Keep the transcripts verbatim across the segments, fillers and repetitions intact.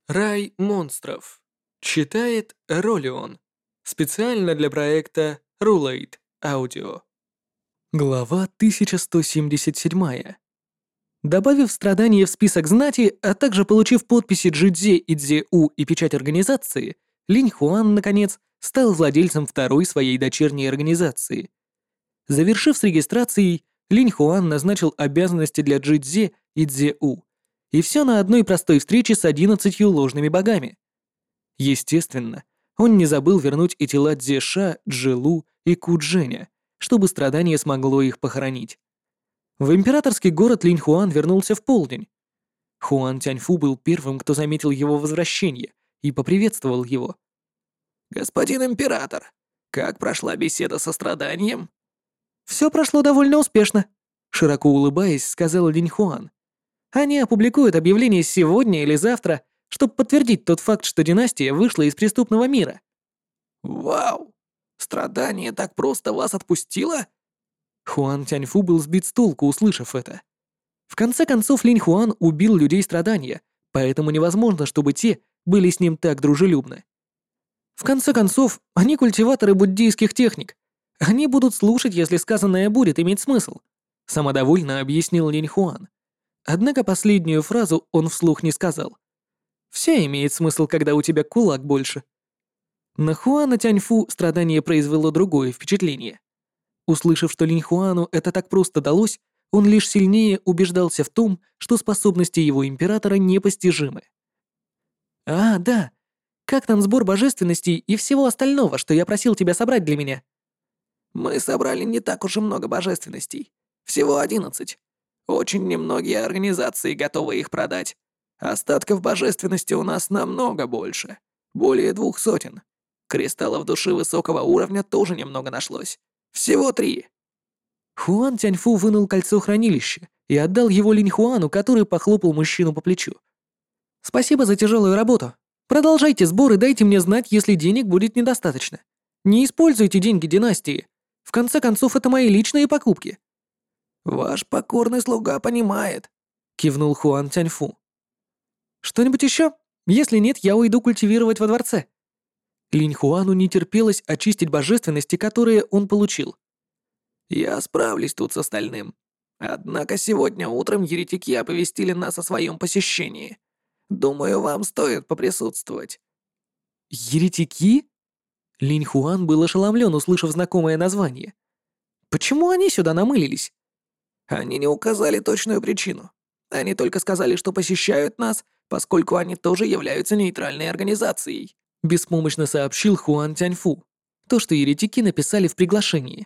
Рай монстров. Читает Ролион. Специально для проекта Rulate Audio. Глава тысяча сто семьдесят семь. Добавив страдания в список знати, а также получив подписи Джидзе и Дзе-У и печать организации, Линь Хуан, наконец, стал владельцем второй своей дочерней организации. Завершив с регистрацией, Линь Хуан назначил обязанности для Джидзе и Дзе-У, и все на одной простой встрече с одиннадцатью ложными богами. Естественно, он не забыл вернуть и тела Дзеша, Джилу и Кудженя, чтобы страдание смогло их похоронить. В императорский город Линь Хуан вернулся в полдень. Хуан Тяньфу был первым, кто заметил его возвращение, и поприветствовал его. «Господин император, как прошла беседа со страданием?» «Все прошло довольно успешно», — широко улыбаясь, сказал Линь Хуан. «Они опубликуют объявление сегодня или завтра, чтобы подтвердить тот факт, что династия вышла из преступного мира». «Вау! Страдание так просто вас отпустило?» Хуан Тяньфу был сбит с толку, услышав это. В конце концов, Линь Хуан убил людей страдания, поэтому невозможно, чтобы те были с ним так дружелюбны. В конце концов, они культиваторы буддийских техник. Они будут слушать, если сказанное будет иметь смысл, самодовольно объяснил Линь Хуан. Однако последнюю фразу он вслух не сказал. Все имеет смысл, когда у тебя кулак больше. На Хуана Тяньфу страдание произвело другое впечатление. Услышав, что Линь Хуану это так просто далось, он лишь сильнее убеждался в том, что способности его императора непостижимы. «А, да. Как там сбор божественностей и всего остального, что я просил тебя собрать для меня?» «Мы собрали не так уж и много божественностей. Всего одиннадцать. Очень немногие организации готовы их продать. Остатков божественности у нас намного больше. Более двух сотен. Кристаллов души высокого уровня тоже немного нашлось. Всего три». Хуан Тяньфу вынул кольцо хранилища и отдал его Линь Хуану, который похлопал мужчину по плечу. «Спасибо за тяжелую работу. Продолжайте сбор и дайте мне знать, если денег будет недостаточно. Не используйте деньги династии. В конце концов, это мои личные покупки». «Ваш покорный слуга понимает», — кивнул Хуан Тяньфу. «Что-нибудь еще? Если нет, я уйду культивировать во дворце». Линь Хуану не терпелось очистить божественности, которые он получил. «Я справлюсь тут с остальным. Однако сегодня утром еретики оповестили нас о своем посещении. Думаю, вам стоит поприсутствовать». «Еретики?» Линь Хуан был ошеломлен, услышав знакомое название. «Почему они сюда намылились?» Они не указали точную причину. Они только сказали, что посещают нас, поскольку они тоже являются нейтральной организацией», беспомощно сообщил Хуан Тяньфу. То, что еретики написали в приглашении.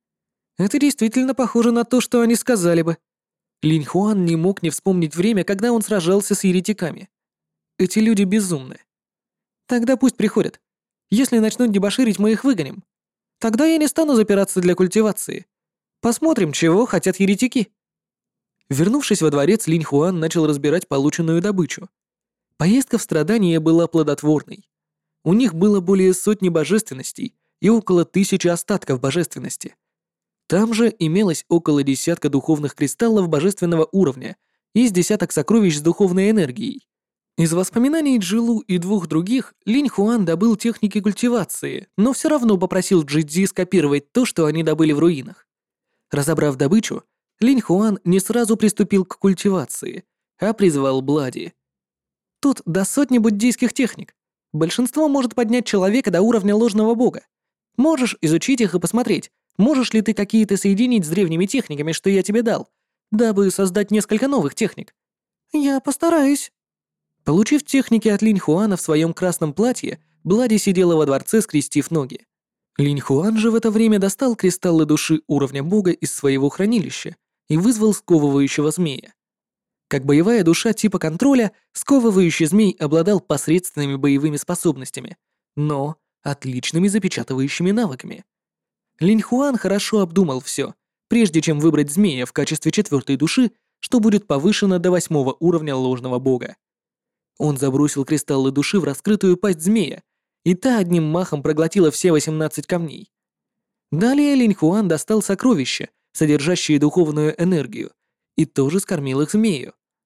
Это действительно похоже на то, что они сказали бы. Линь Хуан не мог не вспомнить время, когда он сражался с еретиками. Эти люди безумны. Тогда пусть приходят. Если начнут дебоширить, мы их выгоним. Тогда я не стану запираться для культивации. Посмотрим, чего хотят еретики. Вернувшись во дворец, Линь Хуан начал разбирать полученную добычу. Поездка в страдания была плодотворной. У них было более сотни божественностей и около тысячи остатков божественности. Там же имелось около десятка духовных кристаллов божественного уровня и с десяток сокровищ с духовной энергией. Из воспоминаний Джилу и двух других Линь Хуан добыл техники культивации, но все равно попросил Джидзи скопировать то, что они добыли в руинах. Разобрав добычу, Линь Хуан не сразу приступил к культивации, а призвал Блади. Тут до сотни буддийских техник. Большинство может поднять человека до уровня ложного бога. Можешь изучить их и посмотреть, можешь ли ты какие-то соединить с древними техниками, что я тебе дал, дабы создать несколько новых техник. Я постараюсь. Получив техники от Линь Хуана в своем красном платье, Блади сидела во дворце, скрестив ноги. Линь Хуан же в это время достал кристаллы души уровня бога из своего хранилища и вызвал сковывающего змея. Как боевая душа типа контроля, сковывающий змей обладал посредственными боевыми способностями, но отличными запечатывающими навыками. Линь Хуан хорошо обдумал все, прежде чем выбрать змея в качестве четвертой души, что будет повышено до восьмого уровня ложного бога. Он забросил кристаллы души в раскрытую пасть змея, и та одним махом проглотила все восемнадцать камней. Далее Линь Хуан достал сокровища, содержащие духовную энергию, и тоже скормил их змею.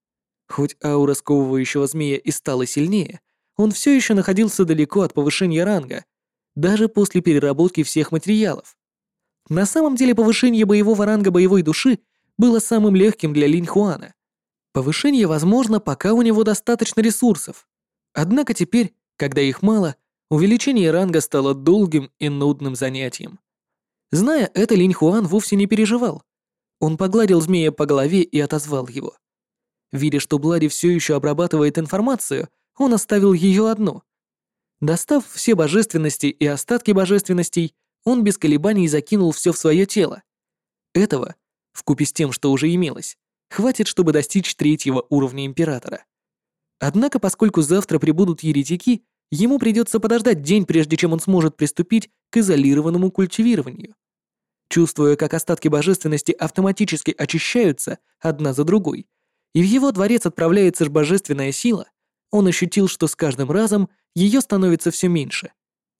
Хоть аура сковывающего змея и стала сильнее, он все еще находился далеко от повышения ранга, даже после переработки всех материалов. На самом деле повышение боевого ранга боевой души было самым легким для Линь Хуана. Повышение возможно, пока у него достаточно ресурсов. Однако теперь, когда их мало, увеличение ранга стало долгим и нудным занятием. Зная это, Линь Хуан вовсе не переживал. Он погладил змея по голове и отозвал его. Видя, что Блади все еще обрабатывает информацию, он оставил ее одну. Достав все божественности и остатки божественностей, он без колебаний закинул все в свое тело. Этого, вкупе с тем, что уже имелось, хватит, чтобы достичь третьего уровня Императора. Однако, поскольку завтра прибудут еретики, ему придется подождать день, прежде чем он сможет приступить к изолированному культивированию. Чувствуя, как остатки божественности автоматически очищаются одна за другой, и в его дворец отправляется божественная сила, он ощутил, что с каждым разом ее становится все меньше.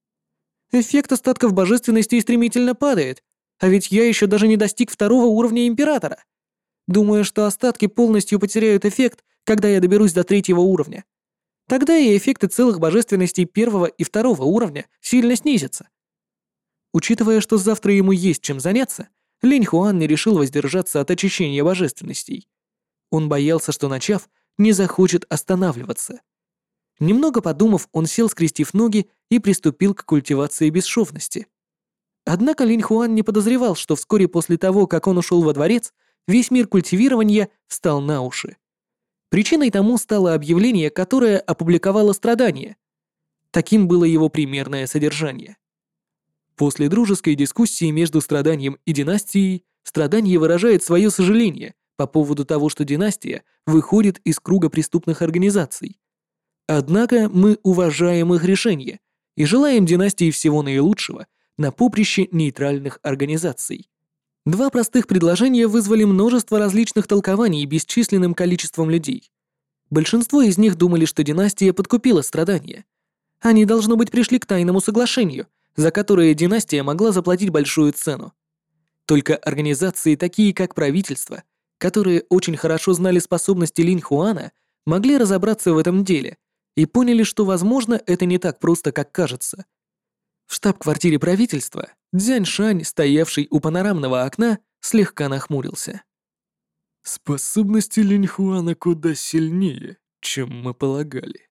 Эффект остатков божественности стремительно падает, а ведь я еще даже не достиг второго уровня Императора. Думаю, что остатки полностью потеряют эффект, когда я доберусь до третьего уровня. Тогда и эффекты целых божественностей первого и второго уровня сильно снизятся. Учитывая, что завтра ему есть чем заняться, Линь Хуан не решил воздержаться от очищения божественностей. Он боялся, что, начав, не захочет останавливаться. Немного подумав, он сел, скрестив ноги, и приступил к культивации бесшовности. Однако Линь Хуан не подозревал, что вскоре после того, как он ушел во дворец, весь мир культивирования встал на уши. Причиной тому стало объявление, которое опубликовало страдание. Таким было его примерное содержание. После дружеской дискуссии между страданием и династией, страдание выражает свое сожаление по поводу того, что династия выходит из круга преступных организаций. Однако мы уважаем их решение и желаем династии всего наилучшего на поприще нейтральных организаций. Два простых предложения вызвали множество различных толкований бесчисленным количеством людей. Большинство из них думали, что династия подкупила страдания. Они, должно быть, пришли к тайному соглашению, за которое династия могла заплатить большую цену. Только организации, такие как правительство, которые очень хорошо знали способности Линь Хуана, могли разобраться в этом деле и поняли, что, возможно, это не так просто, как кажется. В штаб-квартире правительства Цзянь Шань, стоявший у панорамного окна, слегка нахмурился. Способности Линь Хуана куда сильнее, чем мы полагали.